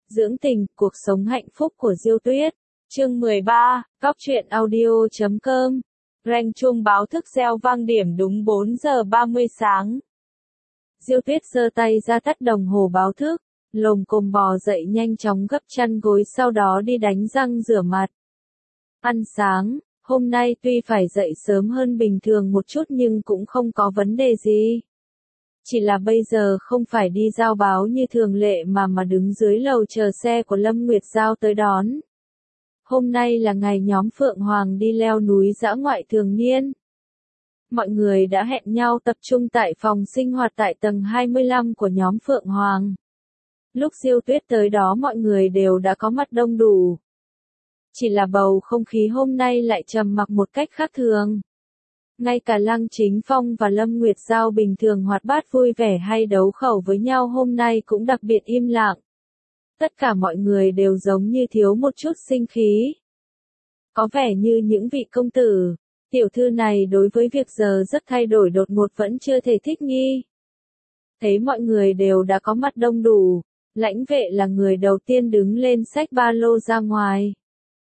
Dưỡng tình, cuộc sống hạnh phúc của Diêu Tuyết. Chương 13, Góc truyện audio.com. Reng chuông báo thức reo vang điểm đúng 4 giờ 30 sáng. Diêu Tuyết giơ tay ra tắt đồng hồ báo thức, lồm cồm bò dậy nhanh chóng gấp chăn gối, sau đó đi đánh răng rửa mặt. Ăn sáng, hôm nay tuy phải dậy sớm hơn bình thường một chút nhưng cũng không có vấn đề gì. Chỉ là bây giờ không phải đi giao báo như thường lệ mà đứng dưới lầu chờ xe của Lâm Nguyệt Giao tới đón. Hôm nay là ngày nhóm Phượng Hoàng đi leo núi dã ngoại thường niên. Mọi người đã hẹn nhau tập trung tại phòng sinh hoạt tại tầng 25 của nhóm Phượng Hoàng. Lúc Diêu Tuyết tới đó mọi người đều đã có mặt đông đủ. Chỉ là bầu không khí hôm nay lại trầm mặc một cách khác thường. Ngay cả Lăng Chính Phong và Lâm Nguyệt Giao bình thường hoạt bát vui vẻ hay đấu khẩu với nhau hôm nay cũng đặc biệt im lặng. Tất cả mọi người đều giống như thiếu một chút sinh khí. Có vẻ như những vị công tử, tiểu thư này đối với việc giờ rất thay đổi đột ngột vẫn chưa thể thích nghi. Thấy mọi người đều đã có mặt đông đủ, Lãnh Vệ là người đầu tiên đứng lên xách ba lô ra ngoài.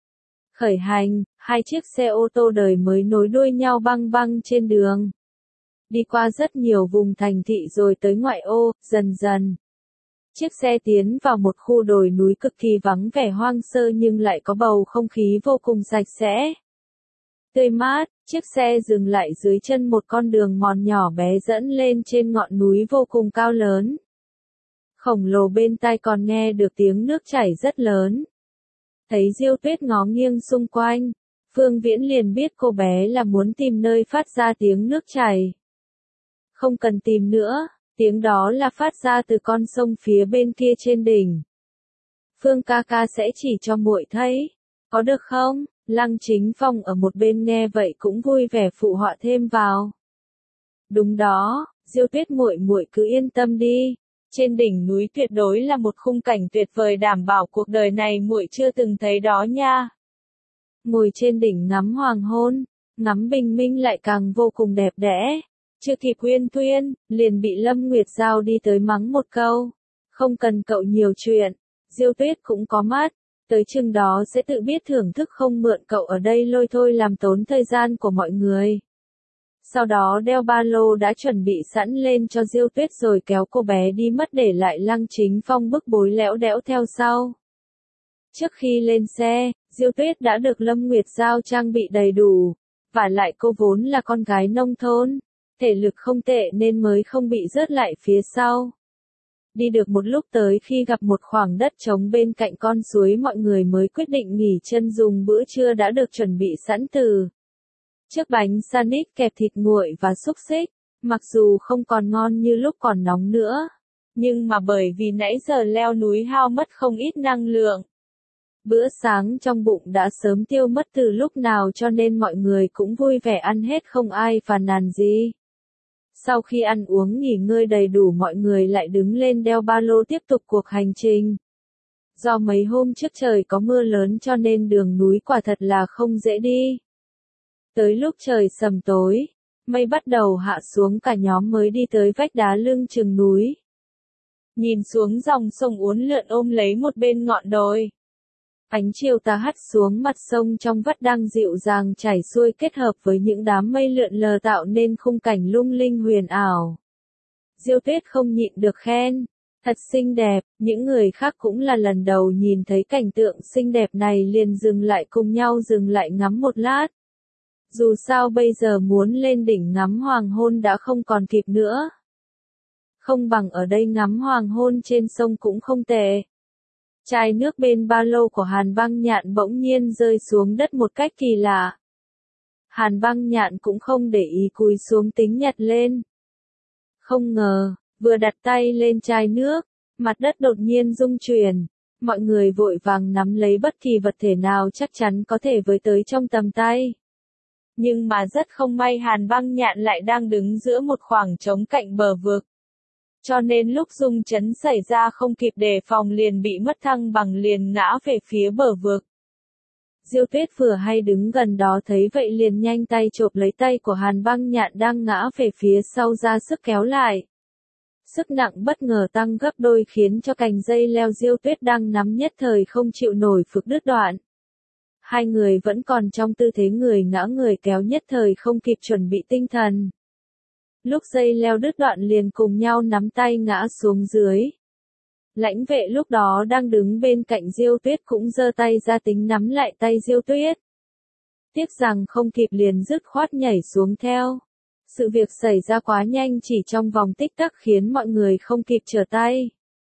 Khởi hành, hai chiếc xe ô tô đời mới nối đuôi nhau băng băng trên đường. Đi qua rất nhiều vùng thành thị rồi tới ngoại ô, dần dần. Chiếc xe tiến vào một khu đồi núi cực kỳ vắng vẻ hoang sơ nhưng lại có bầu không khí vô cùng sạch sẽ. Tươi mát, chiếc xe dừng lại dưới chân một con đường mòn nhỏ bé dẫn lên trên ngọn núi vô cùng cao lớn. Khổng lồ bên tai còn nghe được tiếng nước chảy rất lớn. Thấy Diêu Tuyết ngó nghiêng xung quanh, Phương Viễn liền biết cô bé là muốn tìm nơi phát ra tiếng nước chảy. Không cần tìm nữa, tiếng đó là phát ra từ con sông phía bên kia trên đỉnh. Phương ca ca sẽ chỉ cho muội thấy, có được không? Lăng Chính Phong ở một bên nghe vậy cũng vui vẻ phụ họa thêm vào. Đúng đó, Diêu Tuyết muội muội cứ yên tâm đi. Trên đỉnh núi tuyệt đối là một khung cảnh tuyệt vời, đảm bảo cuộc đời này muội chưa từng thấy đó nha. Ngồi trên đỉnh ngắm hoàng hôn, ngắm bình minh lại càng vô cùng đẹp đẽ. Chưa kịp huyên thuyên, liền bị Lâm Nguyệt Giao đi tới mắng một câu. Không cần cậu nhiều chuyện, Diêu Tuyết cũng có mắt, tới chừng đó sẽ tự biết thưởng thức, không mượn cậu ở đây lôi thôi làm tốn thời gian của mọi người. Sau đó đeo ba lô đã chuẩn bị sẵn lên cho Diêu Tuyết rồi kéo cô bé đi mất, để lại Lăng Chính Phong bức bối lẽo đẽo theo sau. Trước khi lên xe, Diêu Tuyết đã được Lâm Nguyệt Giao trang bị đầy đủ, và lại cô vốn là con gái nông thôn, thể lực không tệ nên mới không bị rớt lại phía sau. Đi được một lúc tới khi gặp một khoảng đất trống bên cạnh con suối, mọi người mới quyết định nghỉ chân dùng bữa trưa đã được chuẩn bị sẵn từ chiếc bánh sandwich kẹp thịt nguội và xúc xích. Mặc dù không còn ngon như lúc còn nóng nữa, nhưng mà bởi vì nãy giờ leo núi hao mất không ít năng lượng, bữa sáng trong bụng đã sớm tiêu mất từ lúc nào, cho nên mọi người cũng vui vẻ ăn hết, không ai phàn nàn gì. Sau khi ăn uống nghỉ ngơi đầy đủ, mọi người lại đứng lên đeo ba lô tiếp tục cuộc hành trình. Do mấy hôm trước trời có mưa lớn cho nên đường núi quả thật là không dễ đi. Tới lúc trời sầm tối, mây bắt đầu hạ xuống, cả nhóm mới đi tới vách đá lưng chừng núi. Nhìn xuống dòng sông uốn lượn ôm lấy một bên ngọn đồi. Ánh chiều tà hắt xuống mặt sông trong vắt đang dịu dàng chảy xuôi, kết hợp với những đám mây lượn lờ tạo nên khung cảnh lung linh huyền ảo. Diêu Tuyết không nhịn được khen, thật xinh đẹp. Những người khác cũng là lần đầu nhìn thấy cảnh tượng xinh đẹp này liền dừng lại, cùng nhau dừng lại ngắm một lát. Dù sao bây giờ muốn lên đỉnh ngắm hoàng hôn đã không còn kịp nữa. Không bằng ở đây ngắm hoàng hôn trên sông cũng không tệ. Chai nước bên ba lô của Hàn Băng Nhạn bỗng nhiên rơi xuống đất một cách kỳ lạ. Hàn Băng Nhạn cũng không để ý, cúi xuống tính nhặt lên. Không ngờ, vừa đặt tay lên chai nước, mặt đất đột nhiên rung chuyển. Mọi người vội vàng nắm lấy bất kỳ vật thể nào chắc chắn có thể với tới trong tầm tay. Nhưng mà rất không may, Hàn Băng Nhạn lại đang đứng giữa một khoảng trống cạnh bờ vực. Cho nên lúc rung chấn xảy ra không kịp đề phòng liền bị mất thăng bằng, liền ngã về phía bờ vực. Diêu Tuyết vừa hay đứng gần đó thấy vậy liền nhanh tay chộp lấy tay của Hàn Băng Nhạn đang ngã về phía sau ra sức kéo lại. Sức nặng bất ngờ tăng gấp đôi khiến cho cành dây leo Diêu Tuyết đang nắm nhất thời không chịu nổi phực đứt đoạn. Hai người vẫn còn trong tư thế người ngã người kéo nhất thời không kịp chuẩn bị tinh thần. Lúc dây leo đứt đoạn liền cùng nhau nắm tay ngã xuống dưới. Lãnh vệ lúc đó đang đứng bên cạnh Diêu Tuyết cũng giơ tay ra tính nắm lại tay Diêu Tuyết. Tiếc rằng không kịp liền dứt khoát nhảy xuống theo. Sự việc xảy ra quá nhanh chỉ trong vòng tích tắc khiến mọi người không kịp trở tay.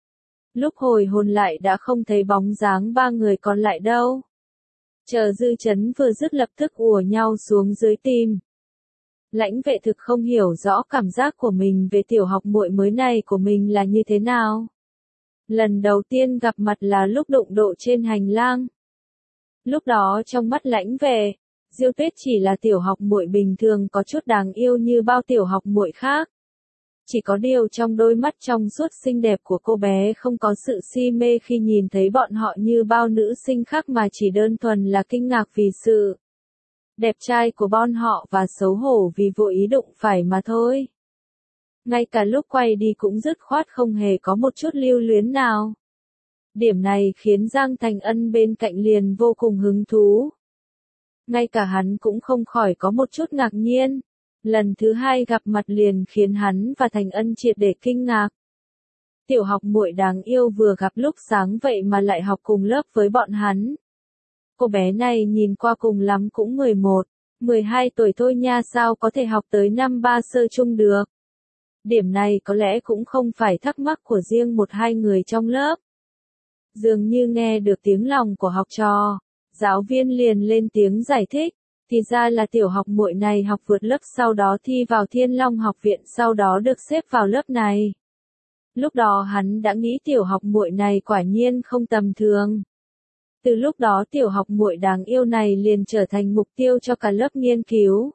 Lúc hồi hồn lại đã không thấy bóng dáng ba người còn lại đâu. Chờ dư chấn vừa dứt lập tức ùa nhau xuống dưới tìm. Lãnh vệ thực không hiểu rõ cảm giác của mình về tiểu học muội mới này của mình là như thế nào. Lần đầu tiên gặp mặt là lúc đụng độ trên hành lang. Lúc đó trong mắt lãnh vệ, Diêu Tuyết chỉ là tiểu học muội bình thường có chút đáng yêu như bao tiểu học muội khác. Chỉ có điều trong đôi mắt trong suốt xinh đẹp của cô bé không có sự si mê khi nhìn thấy bọn họ như bao nữ sinh khác mà chỉ đơn thuần là kinh ngạc vì sự đẹp trai của bọn họ và xấu hổ vì vô ý đụng phải mà thôi. Ngay cả lúc quay đi cũng dứt khoát không hề có một chút lưu luyến nào. Điểm này khiến Giang Thành Ân bên cạnh liền vô cùng hứng thú. Ngay cả hắn cũng không khỏi có một chút ngạc nhiên. Lần thứ hai gặp mặt liền khiến hắn và Thành Ân triệt để kinh ngạc. Tiểu học muội đáng yêu vừa gặp lúc sáng vậy mà lại học cùng lớp với bọn hắn. Cô bé này nhìn qua cùng lắm cũng 11, 12 tuổi thôi nha, sao có thể học tới năm 3 sơ chung được. Điểm này có lẽ cũng không phải thắc mắc của riêng một hai người trong lớp. Dường như nghe được tiếng lòng của học trò, giáo viên liền lên tiếng giải thích. Thì ra là tiểu học muội này học vượt lớp sau đó thi vào Thiên Long học viện sau đó được xếp vào lớp này. Lúc đó hắn đã nghĩ tiểu học muội này quả nhiên không tầm thường. Từ lúc đó tiểu học muội đáng yêu này liền trở thành mục tiêu cho cả lớp nghiên cứu.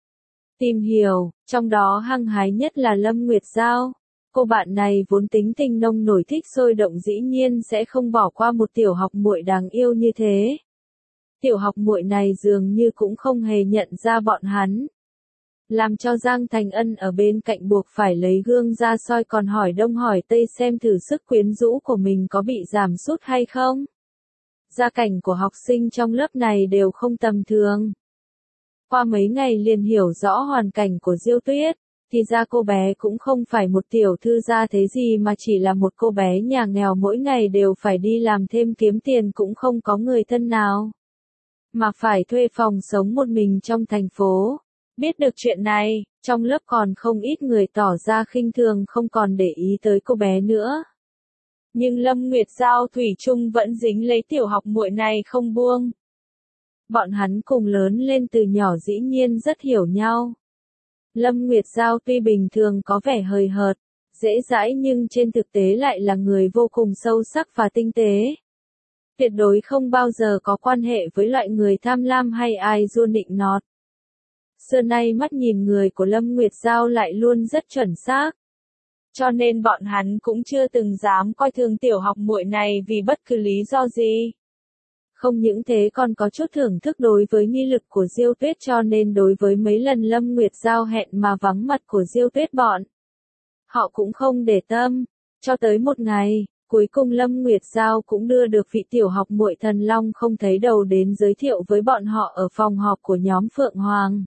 Tìm hiểu, trong đó hăng hái nhất là Lâm Nguyệt Giao. Cô bạn này vốn tính tình nông nổi thích sôi động dĩ nhiên sẽ không bỏ qua một tiểu học muội đáng yêu như thế. Tiểu học muội này dường như cũng không hề nhận ra bọn hắn. Làm cho Giang Thành Ân ở bên cạnh buộc phải lấy gương ra soi còn hỏi đông hỏi tây xem thử sức quyến rũ của mình có bị giảm sút hay không. Gia cảnh của học sinh trong lớp này đều không tầm thường. Qua mấy ngày liền hiểu rõ hoàn cảnh của Diêu Tuyết, thì ra cô bé cũng không phải một tiểu thư gia thế gì mà chỉ là một cô bé nhà nghèo mỗi ngày đều phải đi làm thêm kiếm tiền cũng không có người thân nào. Mà phải thuê phòng sống một mình trong thành phố. Biết được chuyện này, trong lớp còn không ít người tỏ ra khinh thường không còn để ý tới cô bé nữa. Nhưng Lâm Nguyệt Giao thủy chung vẫn dính lấy tiểu học muội này không buông. Bọn hắn cùng lớn lên từ nhỏ dĩ nhiên rất hiểu nhau. Lâm Nguyệt Giao tuy bình thường có vẻ hời hợt, dễ dãi nhưng trên thực tế lại là người vô cùng sâu sắc và tinh tế. Tuyệt đối không bao giờ có quan hệ với loại người tham lam hay ai du nịnh nọt. Xưa nay mắt nhìn người của Lâm Nguyệt Giao lại luôn rất chuẩn xác. Cho nên bọn hắn cũng chưa từng dám coi thường tiểu học muội này vì bất cứ lý do gì. Không những thế còn có chút thưởng thức đối với nghi lực của Diêu Tuyết cho nên đối với mấy lần Lâm Nguyệt Giao hẹn mà vắng mặt của Diêu Tuyết bọn. Họ cũng không để tâm, cho tới một ngày, cuối cùng Lâm Nguyệt Giao cũng đưa được vị tiểu học muội thần long không thấy đầu đến giới thiệu với bọn họ ở phòng họp của nhóm Phượng Hoàng.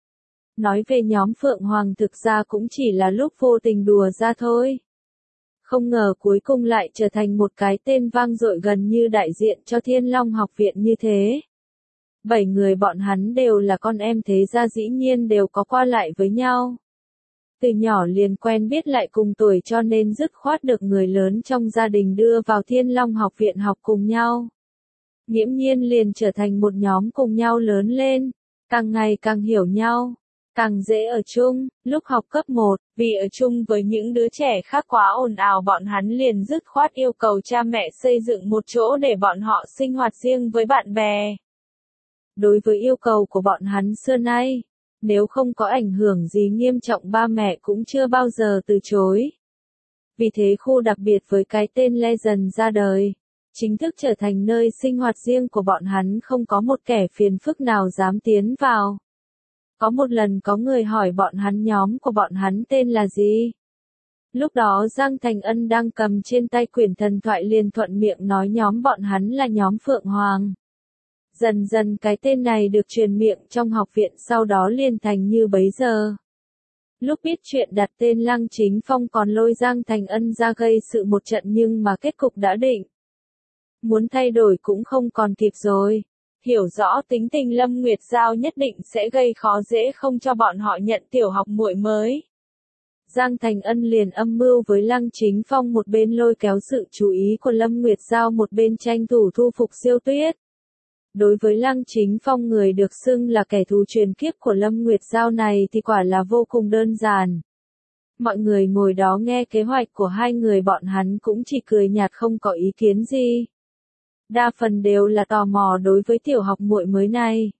Nói về nhóm Phượng Hoàng thực ra cũng chỉ là lúc vô tình đùa ra thôi. Không ngờ cuối cùng lại trở thành một cái tên vang dội gần như đại diện cho Thiên Long học viện như thế. 7 người bọn hắn đều là con em thế gia dĩ nhiên đều có qua lại với nhau. Từ nhỏ liền quen biết lại cùng tuổi cho nên dứt khoát được người lớn trong gia đình đưa vào Thiên Long học viện học cùng nhau. Nghiễm nhiên liền trở thành một nhóm cùng nhau lớn lên, càng ngày càng hiểu nhau. Càng dễ ở chung, lúc học cấp 1, vì ở chung với những đứa trẻ khác quá ồn ào bọn hắn liền dứt khoát yêu cầu cha mẹ xây dựng một chỗ để bọn họ sinh hoạt riêng với bạn bè. Đối với yêu cầu của bọn hắn xưa nay, nếu không có ảnh hưởng gì nghiêm trọng ba mẹ cũng chưa bao giờ từ chối. Vì thế khu đặc biệt với cái tên Legend ra đời, chính thức trở thành nơi sinh hoạt riêng của bọn hắn không có một kẻ phiền phức nào dám tiến vào. Có một lần có người hỏi bọn hắn nhóm của bọn hắn tên là gì? Lúc đó Giang Thành Ân đang cầm trên tay quyển thần thoại liền thuận miệng nói nhóm bọn hắn là nhóm Phượng Hoàng. Dần dần cái tên này được truyền miệng trong học viện, sau đó liền thành như bấy giờ. Lúc biết chuyện đặt tên Lăng Chính Phong còn lôi Giang Thành Ân ra gây sự một trận, nhưng mà kết cục đã định. Muốn thay đổi cũng không còn kịp rồi. Hiểu rõ tính tình Lâm Nguyệt Giao nhất định sẽ gây khó dễ không cho bọn họ nhận tiểu học muội mới. Giang Thành Ân liền âm mưu với Lăng Chính Phong, một bên lôi kéo sự chú ý của Lâm Nguyệt Giao, một bên tranh thủ thu phục Diêu Tuyết. Đối với Lăng Chính Phong, người được xưng là kẻ thù truyền kiếp của Lâm Nguyệt Giao này thì quả là vô cùng đơn giản. Mọi người ngồi đó nghe kế hoạch của hai người bọn hắn cũng chỉ cười nhạt không có ý kiến gì. Đa phần đều là tò mò đối với tiểu học muội mới này.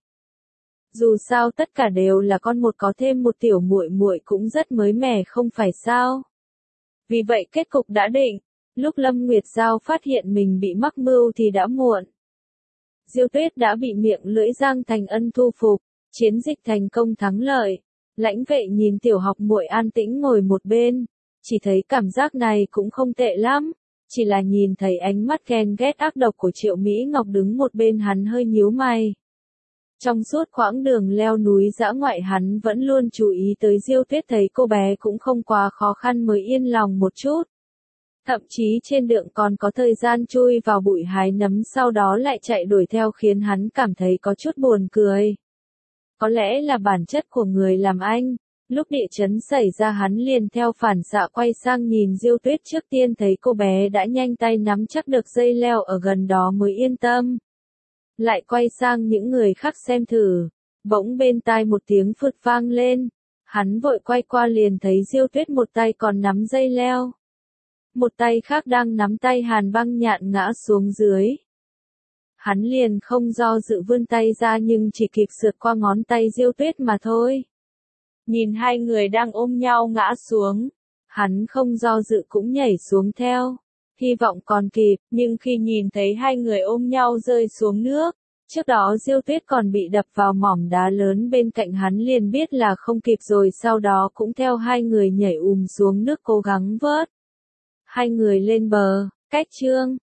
Dù sao tất cả đều là con một, có thêm một tiểu muội muội cũng rất mới mẻ không phải sao? Vì vậy kết cục đã định, lúc Lâm Nguyệt Giao phát hiện mình bị mắc mưu thì đã muộn. Diêu Tuyết đã bị miệng lưỡi Giang Thành Ân thu phục, chiến dịch thành công thắng lợi. Lãnh Vệ nhìn tiểu học muội an tĩnh ngồi một bên, chỉ thấy cảm giác này cũng không tệ lắm, chỉ là nhìn thấy ánh mắt ghen ghét ác độc của Triệu Mỹ Ngọc đứng một bên, hắn hơi nhíu mày. Trong suốt quãng đường leo núi dã ngoại, hắn vẫn luôn chú ý tới Diêu Tuyết, thấy cô bé cũng không quá khó khăn mới yên lòng một chút. Thậm chí trên đường còn có thời gian chui vào bụi hái nấm, sau đó lại chạy đuổi theo, khiến hắn cảm thấy có chút buồn cười. Có lẽ là bản chất của người làm anh, lúc địa chấn xảy ra hắn liền theo phản xạ quay sang nhìn Diêu Tuyết, trước tiên thấy cô bé đã nhanh tay nắm chắc được dây leo ở gần đó mới yên tâm. Lại quay sang những người khác xem thử, bỗng bên tai một tiếng phụt vang lên, hắn vội quay qua liền thấy Diêu Tuyết một tay còn nắm dây leo, một tay khác đang nắm tay Hàn Băng Nhạn ngã xuống dưới. Hắn liền không do dự vươn tay ra, nhưng chỉ kịp sượt qua ngón tay Diêu Tuyết mà thôi. Nhìn hai người đang ôm nhau ngã xuống, hắn không do dự cũng nhảy xuống theo. Hy vọng còn kịp, nhưng khi nhìn thấy hai người ôm nhau rơi xuống nước, trước đó Diêu Tuyết còn bị đập vào mỏm đá lớn bên cạnh, hắn liền biết là không kịp rồi, sau đó cũng theo hai người nhảy xuống nước cố gắng vớt hai người lên bờ. Cách chương